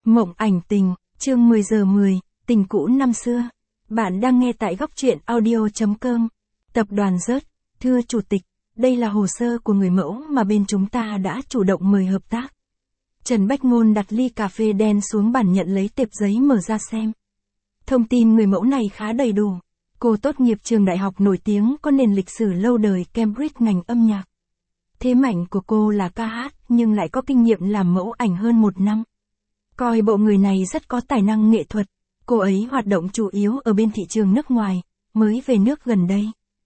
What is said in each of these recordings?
Mộng ảnh tình, chương 10 giờ 10, tình cũ năm xưa. Bạn đang nghe tại góc truyện audio.com. Tập đoàn Rớt, thưa Chủ tịch, đây là hồ sơ của người mẫu mà bên chúng ta đã chủ động mời hợp tác. Trần Bách Ngôn đặt ly cà phê đen xuống bàn nhận lấy tệp giấy mở ra xem. Thông tin người mẫu này khá đầy đủ. Cô tốt nghiệp trường đại học nổi tiếng có nền lịch sử lâu đời Cambridge ngành âm nhạc. Thế mạnh của cô là ca hát nhưng lại có kinh nghiệm làm mẫu ảnh hơn 1 năm. Coi bộ người này rất có tài năng nghệ thuật, cô ấy hoạt động chủ yếu ở bên thị trường nước ngoài, mới về nước gần đây.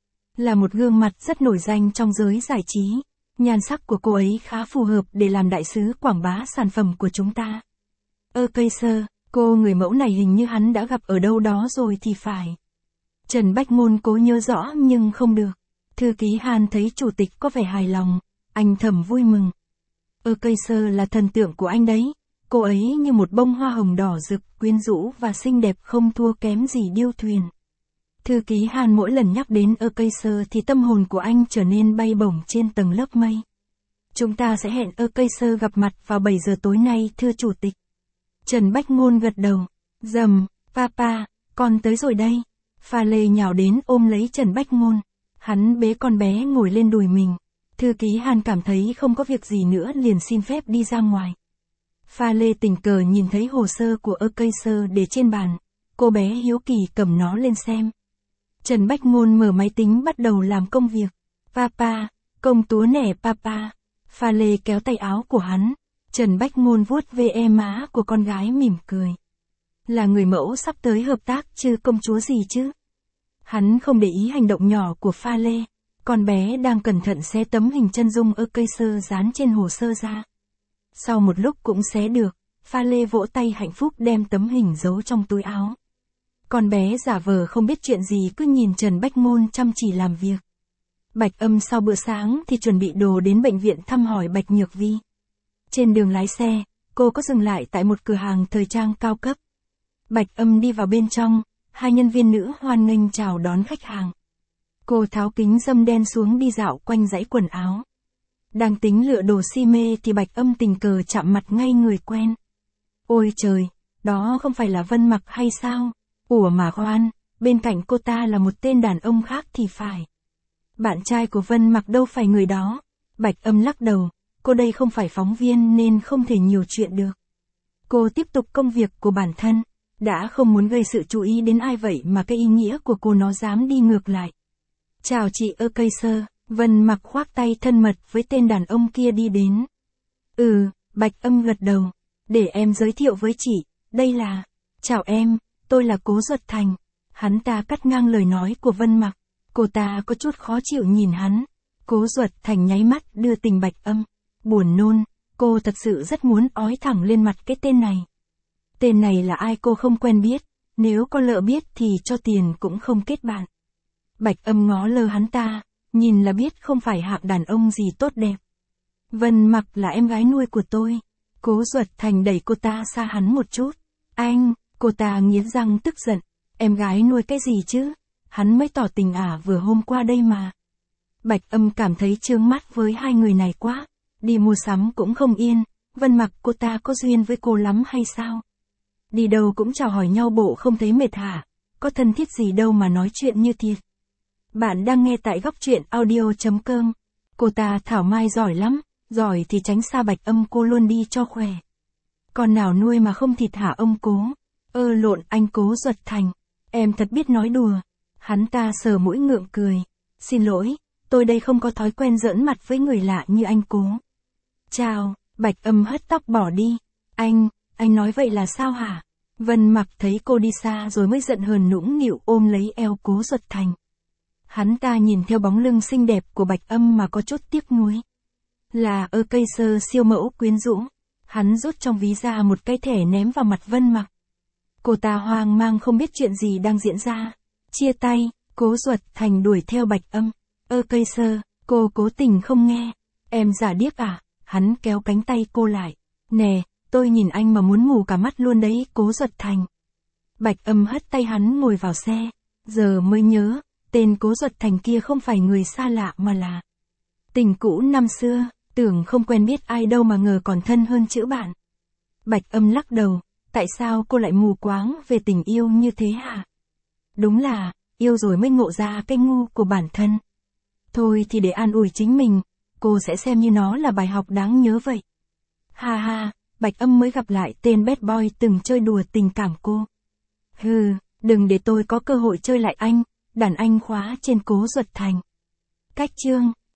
Là một gương mặt rất nổi danh trong giới giải trí, nhan sắc của cô ấy khá phù hợp để làm đại sứ quảng bá sản phẩm của chúng ta. Cây sơ, cô người mẫu này hình như hắn đã gặp ở đâu đó rồi thì phải. Trần Bách Ngôn cố nhớ rõ nhưng không được. Thư ký Hàn thấy chủ tịch có vẻ hài lòng, anh thầm vui mừng. Cây sơ là thần tượng của anh đấy. Cô ấy như một bông hoa hồng đỏ rực, quyến rũ và xinh đẹp không thua kém gì điêu thuyền. Thư ký Hàn mỗi lần nhắc đến cây sơ thì tâm hồn của anh trở nên bay bổng trên tầng lớp mây. Chúng ta sẽ hẹn cây sơ gặp mặt vào 7 giờ tối nay thưa Chủ tịch. Trần Bách Ngôn gật đầu. Dầm, papa, con tới rồi đây. Pha Lê nhào đến ôm lấy Trần Bách Ngôn. Hắn bế con bé ngồi lên đùi mình. Thư ký Hàn cảm thấy không có việc gì nữa liền xin phép đi ra ngoài. Pha Lê tình cờ nhìn thấy hồ sơ của cây sơ để trên bàn. Cô bé hiếu kỳ cầm nó lên xem. Trần Bách Ngôn mở máy tính bắt đầu làm công việc. Papa, công chúa nè papa. Pha Lê kéo tay áo của hắn. Trần Bách Ngôn vuốt ve má của con gái mỉm cười. Là người mẫu sắp tới hợp tác chứ công chúa gì chứ? Hắn không để ý hành động nhỏ của Pha Lê. Con bé đang cẩn thận xé tấm hình chân dung cây sơ dán trên hồ sơ ra. Sau một lúc cũng xé được, Pha Lê vỗ tay hạnh phúc đem tấm hình giấu trong túi áo. Con bé giả vờ không biết chuyện gì cứ nhìn Trần Bách Ngôn chăm chỉ làm việc. Bạch Âm sau bữa sáng thì chuẩn bị đồ đến bệnh viện thăm hỏi Bạch Nhược Vi. Trên đường lái xe, cô có dừng lại tại một cửa hàng thời trang cao cấp. Bạch Âm đi vào bên trong, hai nhân viên nữ hoan nghênh chào đón khách hàng. Cô tháo kính râm đen xuống đi dạo quanh dãy quần áo. Đang tính lựa đồ si mê thì Bạch Âm tình cờ chạm mặt ngay người quen. Ôi trời, đó không phải là Vân Mặc hay sao? Ủa mà khoan, bên cạnh cô ta là một tên đàn ông khác thì phải. Bạn trai của Vân Mặc đâu phải người đó. Bạch Âm lắc đầu, cô đây không phải phóng viên nên không thể nhiều chuyện được. Cô tiếp tục công việc của bản thân, đã không muốn gây sự chú ý đến ai vậy mà cái ý nghĩa của cô nó dám đi ngược lại. Chào chị cây sơ. Vân Mặc khoác tay thân mật với tên đàn ông kia đi đến. Bạch Âm gật đầu. Để em giới thiệu với chị, đây là... Chào em, tôi là Cố Duật Thành. Hắn ta cắt ngang lời nói của Vân Mặc. Cô ta có chút khó chịu nhìn hắn. Cố Duật Thành nháy mắt đưa tình Bạch Âm. Buồn nôn, cô thật sự rất muốn ói thẳng lên mặt cái tên này. Tên này là ai cô không quen biết, nếu có lỡ biết thì cho tiền cũng không kết bạn. Bạch Âm ngó lơ hắn ta. Nhìn là biết không phải hạng đàn ông gì tốt đẹp. Vân Mặc là em gái nuôi của tôi. Cố Duật Thành đẩy cô ta xa hắn một chút. Anh, cô ta nghiến răng tức giận. Em gái nuôi cái gì chứ? Hắn mới tỏ tình vừa hôm qua đây mà. Bạch Âm cảm thấy chướng mắt với hai người này quá. Đi mua sắm cũng không yên. Vân Mặc cô ta có duyên với cô lắm hay sao? Đi đâu cũng chào hỏi nhau bộ không thấy mệt hả? Có thân thiết gì đâu mà nói chuyện như thiệt. Bạn đang nghe tại góc truyện audio.com. Cô ta thảo mai giỏi lắm, giỏi thì tránh xa Bạch Âm cô luôn đi cho khỏe. Con nào nuôi mà không thịt hả ông Cố? Lộn anh Cố Duật Thành. Em thật biết nói đùa. Hắn ta sờ mũi ngượng cười. Xin lỗi, tôi đây không có thói quen giỡn mặt với người lạ như anh Cố. Chào, Bạch Âm hất tóc bỏ đi. Anh nói vậy là sao hả? Vân Mặc thấy cô đi xa rồi mới giận hờn nũng nịu ôm lấy eo Cố Duật Thành. Hắn ta nhìn theo bóng lưng xinh đẹp của Bạch Âm mà có chút tiếc nuối. Là cây sơ siêu mẫu quyến rũ. Hắn rút trong ví ra một cái thẻ ném vào mặt Vân Mặc. Cô ta hoang mang không biết chuyện gì đang diễn ra. Chia tay, Cố Duật Thành đuổi theo Bạch Âm. Cây sơ, cô cố tình không nghe. Em giả điếc à? Hắn kéo cánh tay cô lại. Nè, tôi nhìn anh mà muốn ngủ cả mắt luôn đấy Cố Duật Thành. Bạch Âm hất tay hắn ngồi vào xe. Giờ mới nhớ. Tên Cố Duật Thành kia không phải người xa lạ mà là tình cũ năm xưa, tưởng không quen biết ai đâu mà ngờ còn thân hơn chữ bạn. Bạch Âm lắc đầu, Tại sao cô lại mù quáng về tình yêu như thế hả? Đúng là, yêu rồi mới ngộ ra cái ngu của bản thân. Thôi thì để an ủi chính mình, cô sẽ xem như nó là bài học đáng nhớ vậy. Ha ha, Bạch Âm mới gặp lại tên bad boy từng chơi đùa tình cảm cô. Hừ, đừng để tôi có cơ hội chơi lại anh, đàn anh khóa trên Cố Duật Thành. Cách chương